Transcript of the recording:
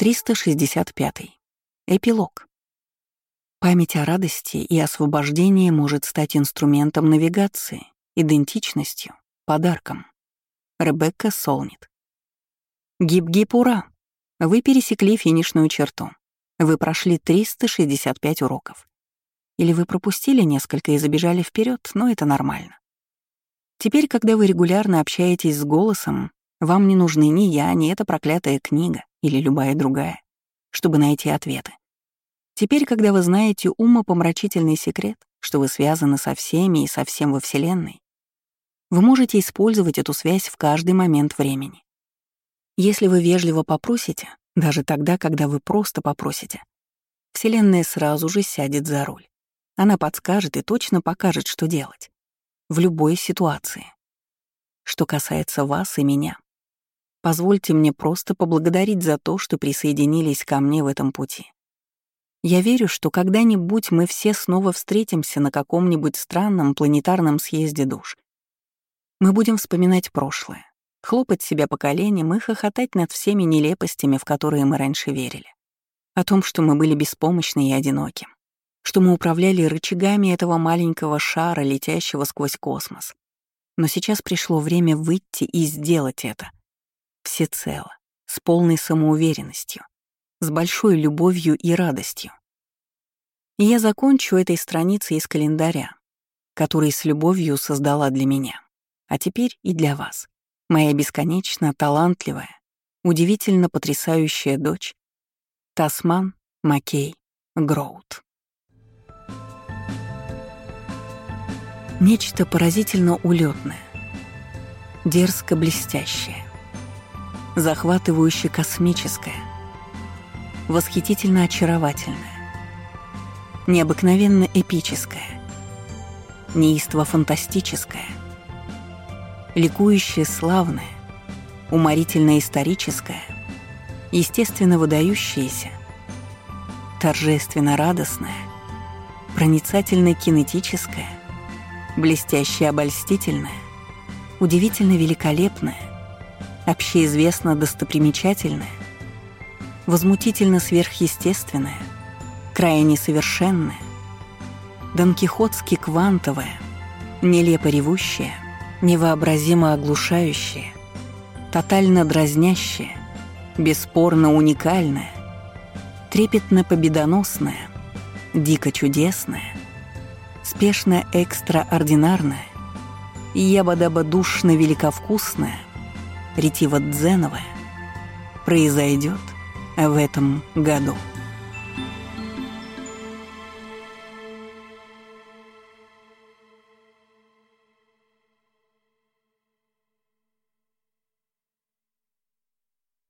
365. Эпилог. Память о радости и освобождении может стать инструментом навигации, идентичностью, подарком. Ребекка Солнит. Гип-гип, ура! Вы пересекли финишную черту. Вы прошли 365 уроков. Или вы пропустили несколько и забежали вперед, но это нормально. Теперь, когда вы регулярно общаетесь с голосом, вам не нужны ни я, ни эта проклятая книга или любая другая, чтобы найти ответы. Теперь, когда вы знаете умопомрачительный секрет, что вы связаны со всеми и со всем во Вселенной, вы можете использовать эту связь в каждый момент времени. Если вы вежливо попросите, даже тогда, когда вы просто попросите, Вселенная сразу же сядет за руль. Она подскажет и точно покажет, что делать. В любой ситуации. Что касается вас и меня, позвольте мне просто поблагодарить за то, что присоединились ко мне в этом пути. Я верю, что когда-нибудь мы все снова встретимся на каком-нибудь странном планетарном съезде душ. Мы будем вспоминать прошлое, хлопать себя по коленям и хохотать над всеми нелепостями, в которые мы раньше верили. О том, что мы были беспомощны и одиноки, что мы управляли рычагами этого маленького шара, летящего сквозь космос. Но сейчас пришло время выйти и сделать это. Всецело, с полной самоуверенностью, с большой любовью и радостью. И я закончу этой страницей из календаря, который с любовью создала для меня, а теперь и для вас, моя бесконечно талантливая, удивительно потрясающая дочь Тасман Маккей Гроут. Нечто поразительно улетное, дерзко блестящее, захватывающе космическое, восхитительно очаровательное, необыкновенно эпическое, неистово фантастическое, ликующее славное, уморительно историческое, естественно выдающееся, торжественно радостное, проницательно кинетическое, блестяще обольстительное, удивительно великолепное, общеизвестно достопримечательное, возмутительно сверхъестественное, крайне совершенное, донкихотски квантовое, нелепо ревущее, невообразимо оглушающее, тотально дразнящее, бесспорно уникальное, трепетно победоносное, дико чудесное, спешно экстраординарное, ябодаба-душно великовкусное, ретиво-дзеновое произойдет в этом году.